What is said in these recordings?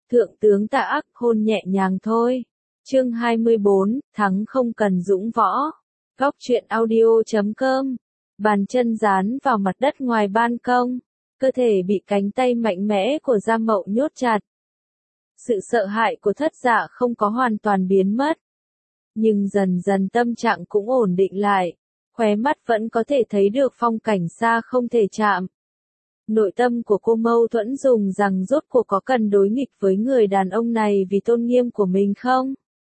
Thượng tướng Tạ Ác hôn nhẹ nhàng thôi. Chương 24, thắng không cần dũng võ. Góc truyện audio.com. Bàn chân dán vào mặt đất ngoài ban công, cơ thể bị cánh tay mạnh mẽ của Gia Mậu nhốt chặt. Sự sợ hãi của Thất Dạ không có hoàn toàn biến mất, nhưng dần dần tâm trạng cũng ổn định lại, khóe mắt vẫn có thể thấy được phong cảnh xa không thể chạm. Nội tâm của cô mâu thuẫn dùng rằng rốt cuộc có cần đối nghịch với người đàn ông này vì tôn nghiêm của mình không?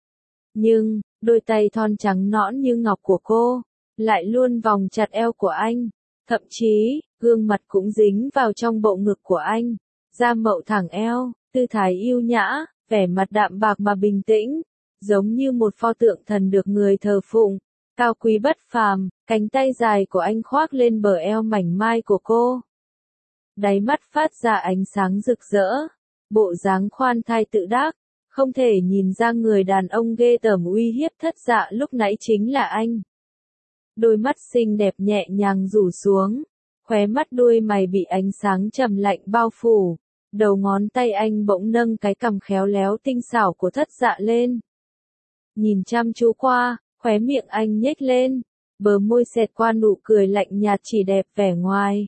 Nhưng, đôi tay thon trắng nõn như ngọc của cô, lại luôn vòng chặt eo của anh. Thậm chí, gương mặt cũng dính vào trong bộ ngực của anh. Gia Mậu thẳng eo, tư thái yêu nhã, vẻ mặt đạm bạc mà bình tĩnh, giống như một pho tượng thần được người thờ phụng, cao quý bất phàm. Cánh tay dài của anh khoác lên bờ eo mảnh mai của cô. Đáy mắt phát ra ánh sáng rực rỡ, bộ dáng khoan thai tự đắc, không thể nhìn ra người đàn ông ghê tởm uy hiếp Thất Dạ lúc nãy chính là anh. Đôi mắt xinh đẹp nhẹ nhàng rủ xuống, khóe mắt đuôi mày bị ánh sáng trầm lạnh bao phủ, đầu ngón tay anh bỗng nâng cái cằm khéo léo tinh xảo của Thất Dạ lên. Nhìn chăm chú qua, khóe miệng anh nhếch lên, bờ môi xẹt qua nụ cười lạnh nhạt chỉ đẹp vẻ ngoài.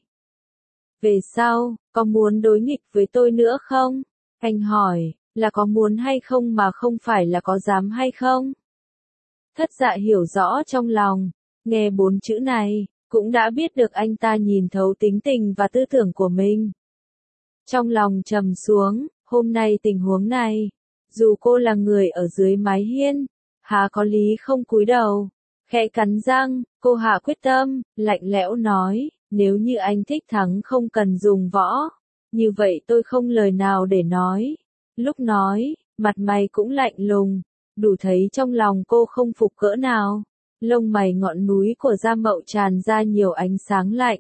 Về sau, có muốn đối nghịch với tôi nữa không? Anh hỏi, là có muốn hay không mà không phải là có dám hay không? Thất Dạ hiểu rõ trong lòng, nghe 4 chữ này, cũng đã biết được anh ta nhìn thấu tính tình và tư tưởng của mình. Trong lòng trầm xuống, hôm nay tình huống này, dù cô là người ở dưới mái hiên, há có lý không cúi đầu. Khẽ cắn răng, cô hạ quyết tâm, lạnh lẽo nói, nếu như anh thích thắng không cần dùng võ, như vậy tôi không lời nào để nói. Lúc nói, mặt mày cũng lạnh lùng, đủ thấy trong lòng cô không phục cỡ nào. Lông mày ngọn núi của Gia Mậu tràn ra nhiều ánh sáng lạnh.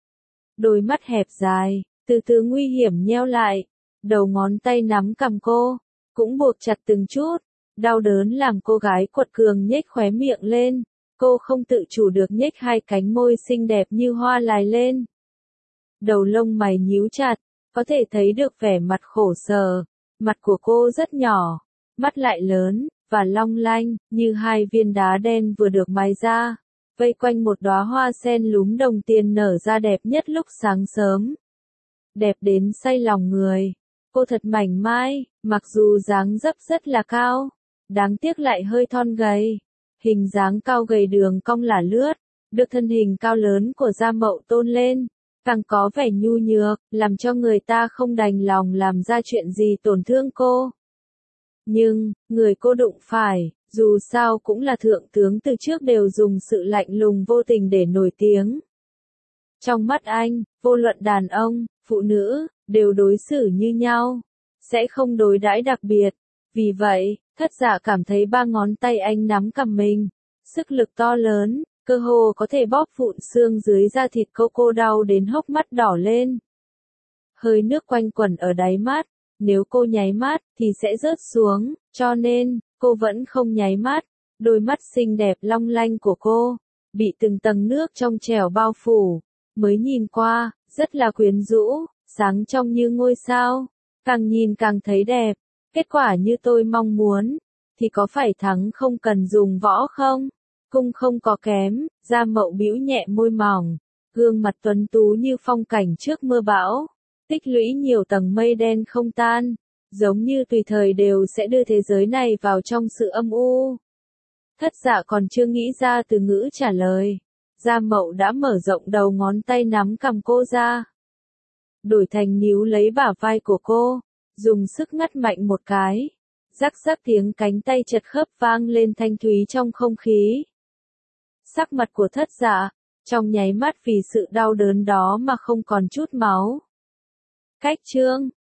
Đôi mắt hẹp dài, từ từ nguy hiểm nheo lại, đầu ngón tay nắm cằm cô, cũng buộc chặt từng chút. Đau đớn làm cô gái quật cường nhếch khóe miệng lên, cô không tự chủ được nhếch hai cánh môi xinh đẹp như hoa lài lên. Đầu lông mày nhíu chặt, có thể thấy được vẻ mặt khổ sở, mặt của cô rất nhỏ, mắt lại lớn, và long lanh, như hai viên đá đen vừa được mài ra, vây quanh một đóa hoa sen lúm đồng tiền nở ra đẹp nhất lúc sáng sớm. Đẹp đến say lòng người, cô thật mảnh mai, mặc dù dáng dấp rất là cao, đáng tiếc lại hơi thon gầy. Hình dáng cao gầy đường cong lả lướt, được thân hình cao lớn của Gia Mậu tôn lên, càng có vẻ nhu nhược, làm cho người ta không đành lòng làm ra chuyện gì tổn thương cô. Nhưng, người cô đụng phải, dù sao cũng là thượng tướng từ trước đều dùng sự lạnh lùng vô tình để nổi tiếng. Trong mắt anh, vô luận đàn ông, phụ nữ, đều đối xử như nhau, sẽ không đối đãi đặc biệt. Vì vậy, Thất Dạ cảm thấy 3 ngón tay anh nắm cầm mình, sức lực to lớn, cơ hồ có thể bóp vụn xương dưới da thịt cô đau đến hốc mắt đỏ lên. Hơi nước quanh quẩn ở đáy mắt, nếu cô nháy mắt thì sẽ rớt xuống, cho nên, cô vẫn không nháy mắt. Đôi mắt xinh đẹp long lanh của cô, bị từng tầng nước trong trẻo bao phủ, mới nhìn qua, rất là quyến rũ, sáng trong như ngôi sao, càng nhìn càng thấy đẹp. Kết quả như tôi mong muốn, thì có phải thắng không cần dùng võ không? Cung không có kém. Gia Mậu bĩu nhẹ môi mỏng, gương mặt tuấn tú như phong cảnh trước mưa bão, tích lũy nhiều tầng mây đen không tan, giống như tùy thời đều sẽ đưa thế giới này vào trong sự âm u. Thất Dạ còn chưa nghĩ ra từ ngữ trả lời, Gia Mậu đã mở rộng đầu ngón tay nắm cầm cô ra, đổi thành níu lấy bả vai của cô, dùng sức ngắt mạnh một cái, rắc rắc tiếng cánh tay chật khớp vang lên thanh thúy trong không khí. Sắc mặt của Thất Dạ, trong nháy mắt vì sự đau đớn đó mà không còn chút máu. Cách chương